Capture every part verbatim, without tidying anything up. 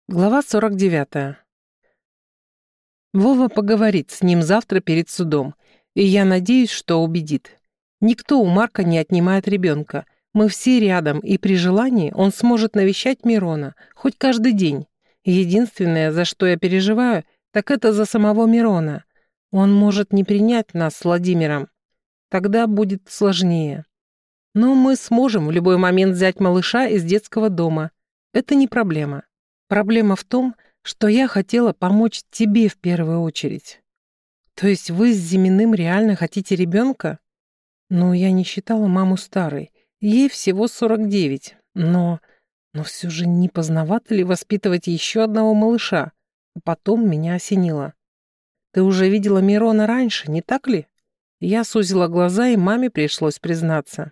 Глава сорок девятая. Вова поговорит с ним завтра перед судом, и я надеюсь, что убедит. Никто у Марка не отнимает ребенка. Мы все рядом, и при желании он сможет навещать Мирона, хоть каждый день. Единственное, за что я переживаю, так это за самого Мирона. Он может не принять нас с Владимиром. Тогда будет сложнее. Но мы сможем в любой момент взять малыша из детского дома. Это не проблема. Проблема в том, что я хотела помочь тебе в первую очередь. То есть вы с Зиминым реально хотите ребенка? Ну, я не считала маму старой. Ей всего сорок девять. Но... Но все же не поздновато ли воспитывать еще одного малыша? А потом меня осенило. Ты уже видела Мирона раньше, не так ли? Я сузила глаза, и маме пришлось признаться.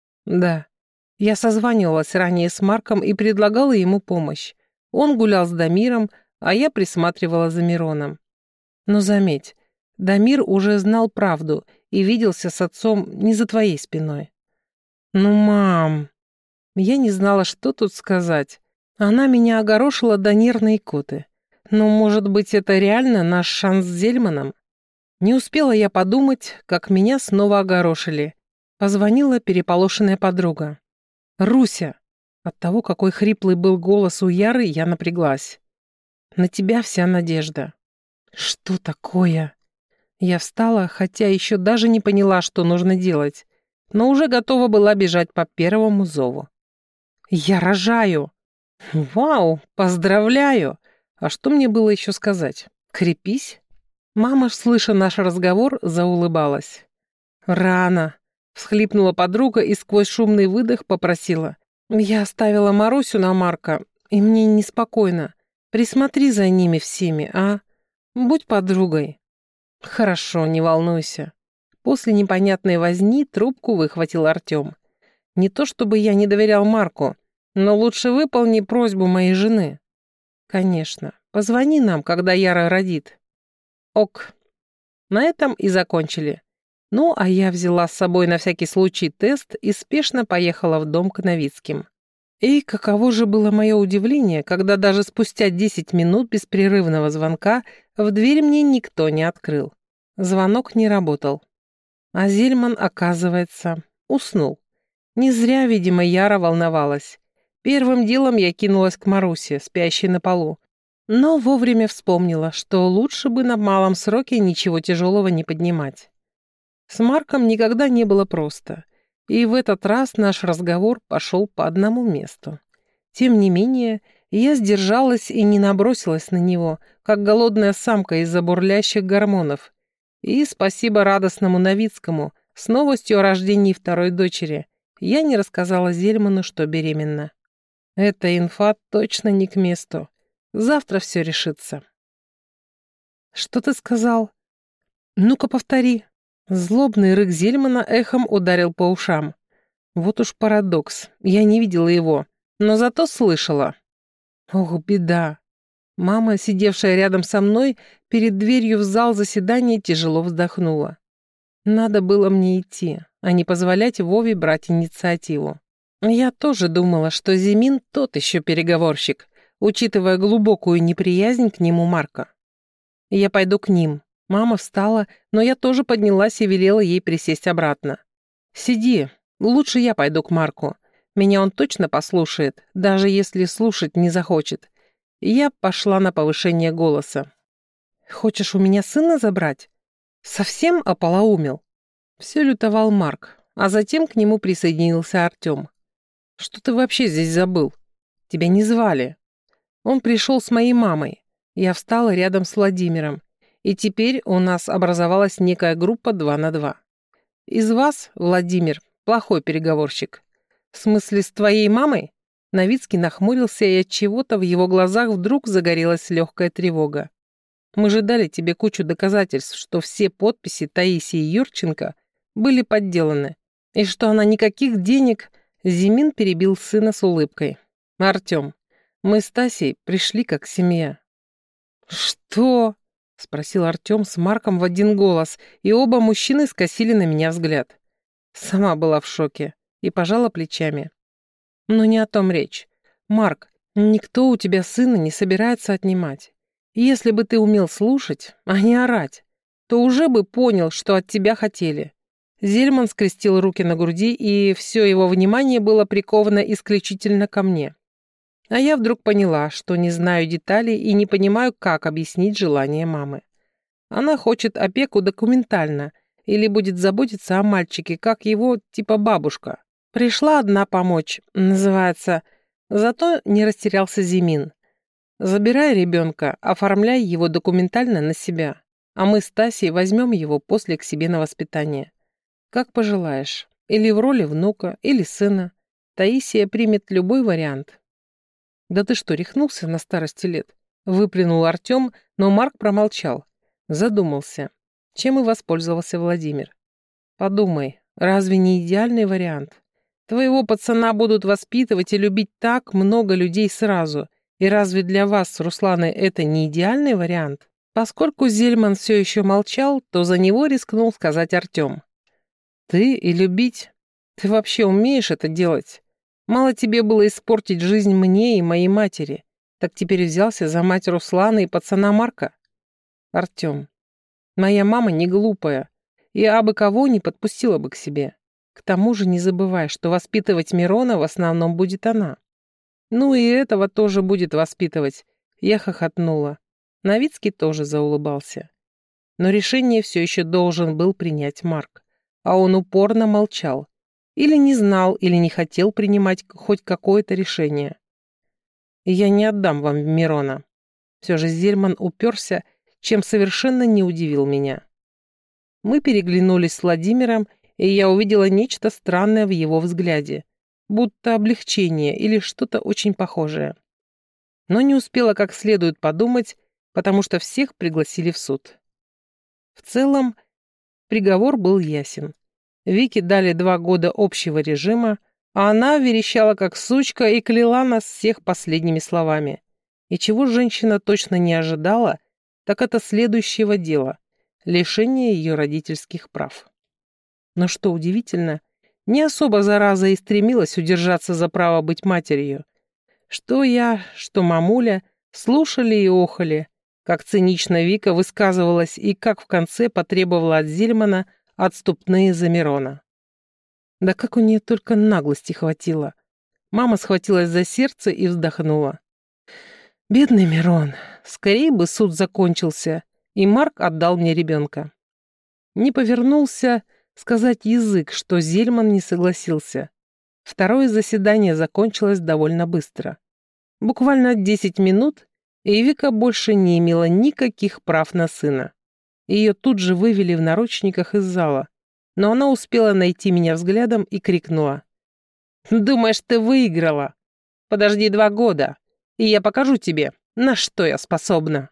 Да. Я созванивалась ранее с Марком и предлагала ему помощь. Он гулял с Дамиром, а я присматривала за Мироном. Но заметь, Дамир уже знал правду и виделся с отцом не за твоей спиной. Ну, мам, я не знала, что тут сказать. Она меня огорошила до нервной икоты. Ну, может быть, это реально наш шанс с Зельманом? Не успела я подумать, как меня снова огорошили. Позвонила переполошенная подруга. «Руся!» От того, какой хриплый был голос у Яры, я напряглась. «На тебя вся надежда». «Что такое?» Я встала, хотя еще даже не поняла, что нужно делать, но уже готова была бежать по первому зову. «Я рожаю!» «Вау, поздравляю!» А что мне было еще сказать? «Крепись?» Мама, слыша наш разговор, заулыбалась. «Рано!» — всхлипнула подруга и сквозь шумный выдох попросила. «Я оставила Марусю на Марка, и мне неспокойно. Присмотри за ними всеми, а? Будь подругой». «Хорошо, не волнуйся». После непонятной возни трубку выхватил Артем. «Не то чтобы я не доверял Марку, но лучше выполни просьбу моей жены». «Конечно. Позвони нам, когда Яра родит». «Ок». На этом и закончили. Ну, а я взяла с собой на всякий случай тест и спешно поехала в дом к Новицким. И каково же было мое удивление, когда даже спустя десять минут беспрерывного звонка в дверь мне никто не открыл. Звонок не работал. А Зельман, оказывается, уснул. Не зря, видимо, Яра волновалась. Первым делом я кинулась к Марусе, спящей на полу. Но вовремя вспомнила, что лучше бы на малом сроке ничего тяжелого не поднимать. С Марком никогда не было просто, и в этот раз наш разговор пошел по одному месту. Тем не менее, я сдержалась и не набросилась на него, как голодная самка из-за бурлящих гормонов. И спасибо радостному Новицкому, с новостью о рождении второй дочери, я не рассказала Зельману, что беременна. Эта инфа точно не к месту. Завтра все решится. «Что ты сказал? Ну-ка повтори». Злобный рык Зельмана эхом ударил по ушам. Вот уж парадокс. Я не видела его, но зато слышала. Ох, беда. Мама, сидевшая рядом со мной, перед дверью в зал заседания тяжело вздохнула. Надо было мне идти, а не позволять Вове брать инициативу. Я тоже думала, что Зимин тот еще переговорщик, учитывая глубокую неприязнь к нему Марка. Я пойду к ним. Мама встала, но я тоже поднялась и велела ей присесть обратно. «Сиди, лучше я пойду к Марку. Меня он точно послушает, даже если слушать не захочет». И я пошла на повышение голоса. «Хочешь у меня сына забрать? Совсем ополоумел?» Все лютовал Марк, а затем к нему присоединился Артем. «Что ты вообще здесь забыл? Тебя не звали». Он пришел с моей мамой. Я встала рядом с Владимиром. И теперь у нас образовалась некая группа два на два. Из вас, Владимир, плохой переговорщик. В смысле, с твоей мамой? Новицкий нахмурился, и от чего-то в его глазах вдруг загорелась легкая тревога. Мы же дали тебе кучу доказательств, что все подписи Таисии Юрченко были подделаны, и что она никаких денег... Зимин перебил сына с улыбкой. «Артем, мы с Тасей пришли как семья». «Что?» — спросил Артем с Марком в один голос, и оба мужчины скосили на меня взгляд. Сама была в шоке и пожала плечами. Но не о том речь. Марк, Никто у тебя сына не собирается отнимать. Если бы ты умел слушать, а не орать, то уже бы понял, что от тебя хотели. Зельман скрестил руки на груди, и все его внимание было приковано исключительно ко мне. А я вдруг поняла, что не знаю деталей и не понимаю, как объяснить желание мамы. Она хочет опеку документально или будет заботиться о мальчике, как его, типа бабушка. Пришла одна помочь, называется. Зато не растерялся Зимин. Забирай ребенка, оформляй его документально на себя, а мы с Тасей возьмем его после к себе на воспитание. Как пожелаешь. Или в роли внука, или сына. Таисия примет любой вариант. Да ты что, рехнулся на старости лет? Выплюнул Артем, но Марк промолчал. Задумался. Чем и воспользовался Владимир. Подумай, разве не идеальный вариант? Твоего пацана будут воспитывать и любить так много людей сразу. И разве для вас с Русланой это не идеальный вариант? Поскольку Зельман все еще молчал, то за него рискнул сказать Артем. Ты и любить? Ты вообще умеешь это делать? Мало тебе было испортить жизнь мне и моей матери. Так теперь взялся за мать Руслана и пацана Марка? Артем, моя мама не глупая, и абы кого не подпустила бы к себе. К тому же не забывай, что воспитывать Мирона в основном будет она. Ну и этого тоже будет воспитывать. Я хохотнула. Новицкий тоже заулыбался. Но решение все еще должен был принять Марк. А он упорно молчал. Или не знал, или не хотел принимать хоть какое-то решение. Я не отдам вам Мирона. Все же Зельман уперся, чем совершенно не удивил меня. Мы переглянулись с Владимиром, и я увидела нечто странное в его взгляде, будто облегчение или что-то очень похожее. Но не успела как следует подумать, потому что всех пригласили в суд. В целом, приговор был ясен. Вике дали два года общего режима, а она верещала как сучка и кляла нас всех последними словами. И чего женщина точно не ожидала, так это следующего дела — лишение ее родительских прав. Но что удивительно, не особо зараза и стремилась удержаться за право быть матерью. Что я, что мамуля слушали и охали, как цинично Вика высказывалась и как в конце потребовала от Зельмана отступные за Мирона. Да как у нее только наглости хватило. Мама схватилась за сердце и вздохнула. Бедный Мирон, скорее бы суд закончился, и Марк отдал мне ребенка. Не повернулся сказать язык, что Зельман не согласился. Второе заседание закончилось довольно быстро. Буквально десять минут, и Вика больше не имела никаких прав на сына. Ее тут же вывели в наручниках из зала, но она успела найти меня взглядом и крикнула. «Думаешь, ты выиграла? Подожди два года, и я покажу тебе, на что я способна».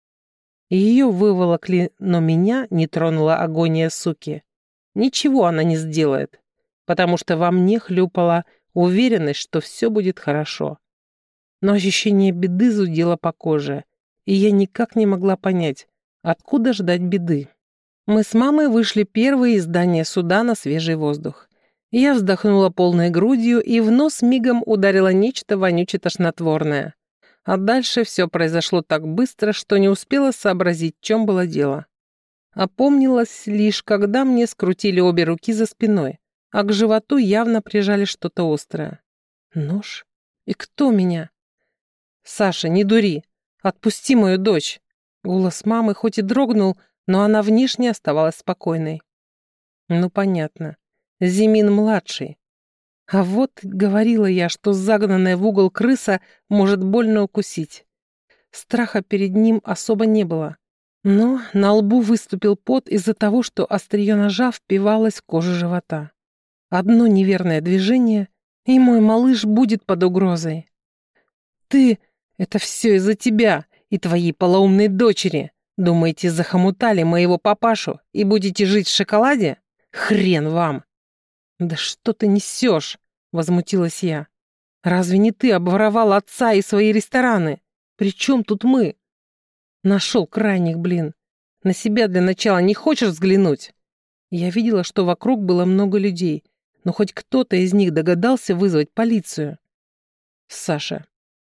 Ее выволокли, но меня не тронула агония суки. Ничего она не сделает, потому что во мне хлюпала уверенность, что все будет хорошо. Но ощущение беды зудело по коже, и я никак не могла понять, откуда ждать беды. Мы с мамой вышли первые из здания суда на свежий воздух. Я вздохнула полной грудью, и в нос мигом ударило нечто вонюче-тошнотворное. А дальше все произошло так быстро, что не успела сообразить, в чем было дело. Опомнилась лишь, когда мне скрутили обе руки за спиной, а к животу явно прижали что-то острое. Нож? И кто меня? «Саша, не дури! Отпусти мою дочь!» Голос мамы хоть и дрогнул, но она внешне оставалась спокойной. Ну, понятно. Зимин-младший. А вот говорила я, что загнанная в угол крыса может больно укусить. Страха перед ним особо не было. Но на лбу выступил пот из-за того, что острие ножа впивалось в кожу живота. Одно неверное движение, и мой малыш будет под угрозой. «Ты... это все из-за тебя и твоей полоумной дочери. Думаете, захомутали моего папашу и будете жить в шоколаде? Хрен вам!» «Да что ты несешь?» — возмутилась я. «Разве не ты обворовал отца и свои рестораны? При чем тут мы?» «Нашел крайних, блин. На себя для начала не хочешь взглянуть?» Я видела, что вокруг было много людей, но хоть кто-то из них догадался вызвать полицию. «Саша,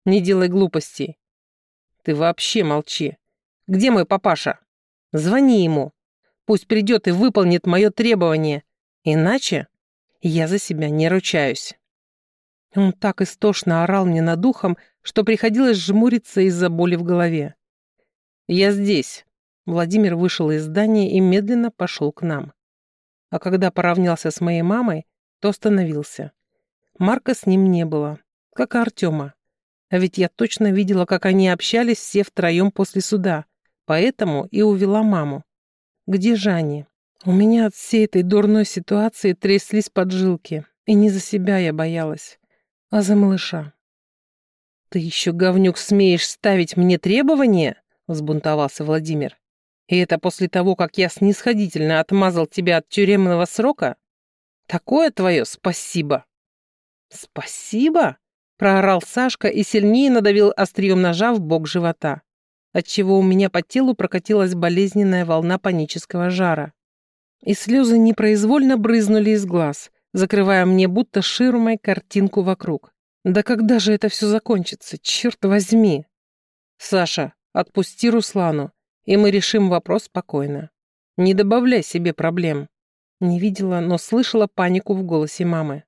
Не делай глупостей. Ты вообще молчи. Где мой папаша? Звони ему. Пусть придет и выполнит мое требование. Иначе я за себя не ручаюсь. Он так истошно орал мне над ухом, что приходилось жмуриться из-за боли в голове. «Я здесь». Владимир вышел из здания и медленно пошел к нам. А когда поравнялся с моей мамой, то остановился. Марка с ним не было, как и Артема. А ведь я точно видела, как они общались все втроем после суда, поэтому и увела маму. Где же они? У меня от всей этой дурной ситуации тряслись поджилки, и не за себя я боялась, а за малыша. «Ты еще, говнюк, смеешь ставить мне требования?» — взбунтовался Владимир. «И это после того, как я снисходительно отмазал тебя от тюремного срока? Такое твое спасибо!» «Спасибо?» — проорал Сашка и сильнее надавил острием ножа в бок живота, отчего у меня по телу прокатилась болезненная волна панического жара. И слезы непроизвольно брызнули из глаз, закрывая мне будто ширмой картинку вокруг. «Да когда же это все закончится? Черт возьми!» «Саша, отпусти Руслану, и мы решим вопрос спокойно. Не добавляй себе проблем». Не видела, но слышала панику в голосе мамы.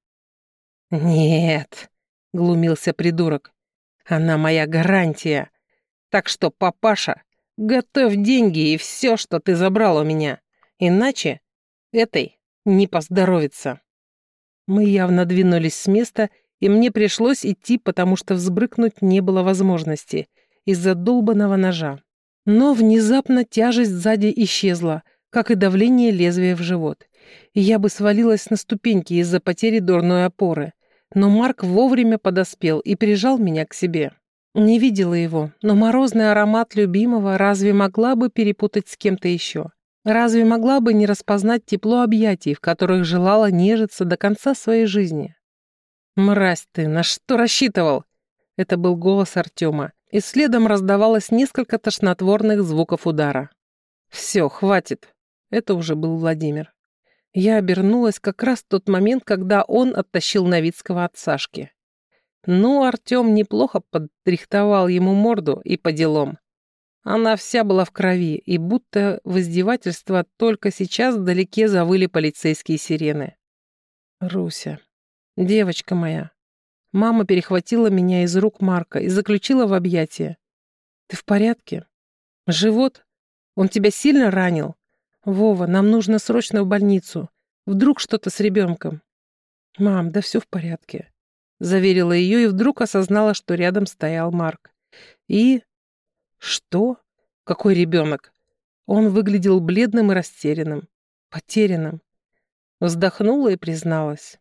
«Нет», — глумился придурок, — «она моя гарантия. Так что, папаша, готовь деньги и все, что ты забрал у меня. Иначе этой не поздоровится». Мы явно двинулись с места, и мне пришлось идти, потому что взбрыкнуть не было возможности из-за долбаного ножа. Но внезапно тяжесть сзади исчезла, как и давление лезвия в живот. И я бы свалилась на ступеньки из-за потери дурной опоры. Но Марк вовремя подоспел и прижал меня к себе. Не видела его, но морозный аромат любимого разве могла бы перепутать с кем-то еще? Разве могла бы не распознать тепло объятий, в которых желала нежиться до конца своей жизни? «Мразь ты, на что рассчитывал?» Это был голос Артема, и следом раздавалось несколько тошнотворных звуков удара. «Все, хватит!» Это уже был Владимир. Я обернулась как раз в тот момент, когда он оттащил Новицкого от Сашки. Ну, Артем неплохо подрихтовал ему морду и по делам. Она вся была в крови, и будто в издевательство только сейчас вдалеке завыли полицейские сирены. «Руся, девочка моя». Мама перехватила меня из рук Марка и заключила в объятия. «Ты в порядке? Живот? Он тебя сильно ранил? Вова, нам нужно срочно в больницу. Вдруг что-то с ребенком?» «Мам, да все в порядке», — заверила ее и вдруг осознала, что рядом стоял Марк. И... Что? Какой ребенок? Он выглядел бледным и растерянным, потерянным. Вздохнула и призналась.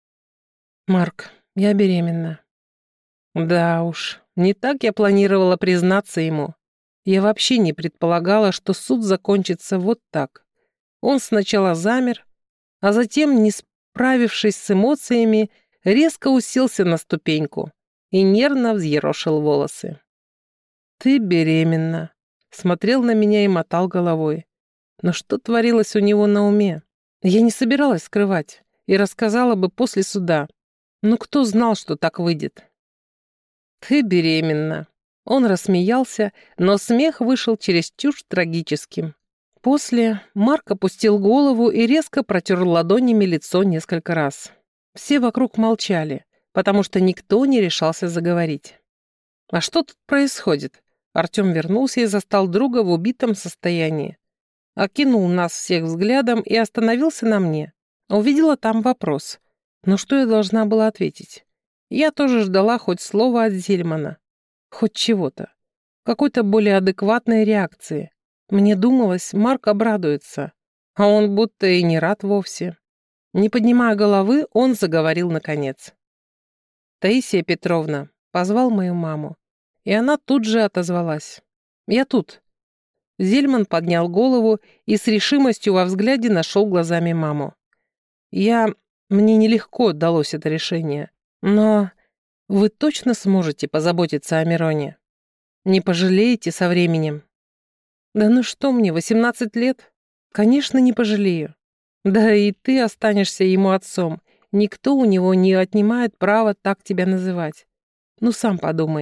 «Марк, я беременна». Да уж, не так я планировала признаться ему. Я вообще не предполагала, что суд закончится вот так. Он сначала замер, а затем, не справившись с эмоциями, резко уселся на ступеньку и нервно взъерошил волосы. «Ты беременна», — смотрел на меня и мотал головой. Но что творилось у него на уме? Я не собиралась скрывать и рассказала бы после суда. Но кто знал, что так выйдет? «Ты беременна». Он рассмеялся, но смех вышел чересчур трагическим. После Марк опустил голову и резко протер ладонями лицо несколько раз. Все вокруг молчали, потому что никто не решался заговорить. «А что тут происходит?» Артем вернулся и застал друга в убитом состоянии. Окинул нас всех взглядом и остановился на мне. Увидела там вопрос. Но что я должна была ответить? Я тоже ждала хоть слова от Зельмана. Хоть чего-то. Какой-то более адекватной реакции. Мне думалось, Марк обрадуется. А он будто и не рад вовсе. Не поднимая головы, он заговорил наконец. «Таисия Петровна», позвал мою маму. И она тут же отозвалась. «Я тут». Зельман поднял голову и с решимостью во взгляде нашел глазами маму. «Я... Мне нелегко далось это решение. Но вы точно сможете позаботиться о Мироне? Не пожалеете со временем?» «Да ну что мне, восемнадцать лет? Конечно, не пожалею. Да и ты останешься ему отцом. Никто у него не отнимает права так тебя называть. Ну сам подумай.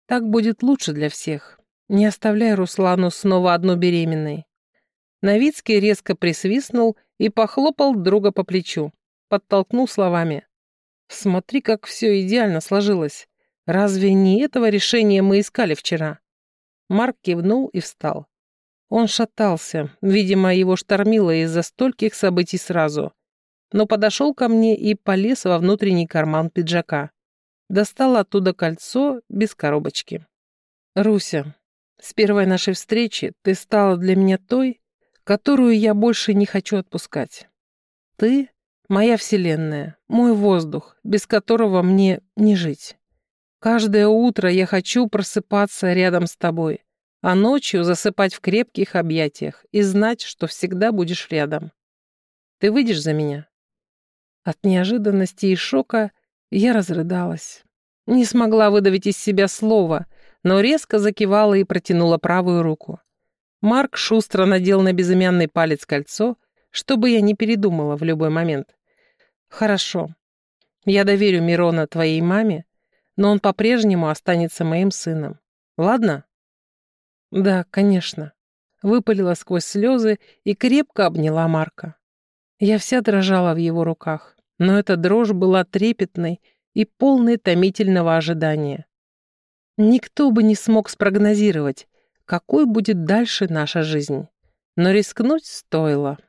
Так будет лучше для всех. Не оставляй Руслану снова одну беременной». Новицкий резко присвистнул и похлопал друга по плечу. Подтолкнул словами. «Смотри, как все идеально сложилось. Разве не этого решения мы искали вчера?» Марк кивнул и встал. Он шатался, видимо, его штормило из-за стольких событий сразу. Но подошел ко мне и полез во внутренний карман пиджака. Достал оттуда кольцо без коробочки. «Руся, с первой нашей встречи ты стала для меня той, которую я больше не хочу отпускать. Ты — моя вселенная, мой воздух, без которого мне не жить. Каждое утро я хочу просыпаться рядом с тобой, а ночью засыпать в крепких объятиях и знать, что всегда будешь рядом. Ты выйдешь за меня?» От неожиданности и шока я разрыдалась. Не смогла выдавить из себя слова, но резко закивала и протянула правую руку. Марк шустро надел на безымянный палец кольцо, чтобы я не передумала в любой момент. «Хорошо. Я доверю Мирона твоей маме, но он по-прежнему останется моим сыном. Ладно?» «Да, конечно», — выпалила сквозь слезы и крепко обняла Марка. Я вся дрожала в его руках, но эта дрожь была трепетной и полной томительного ожидания. Никто бы не смог спрогнозировать, какой будет дальше наша жизнь, но рискнуть стоило.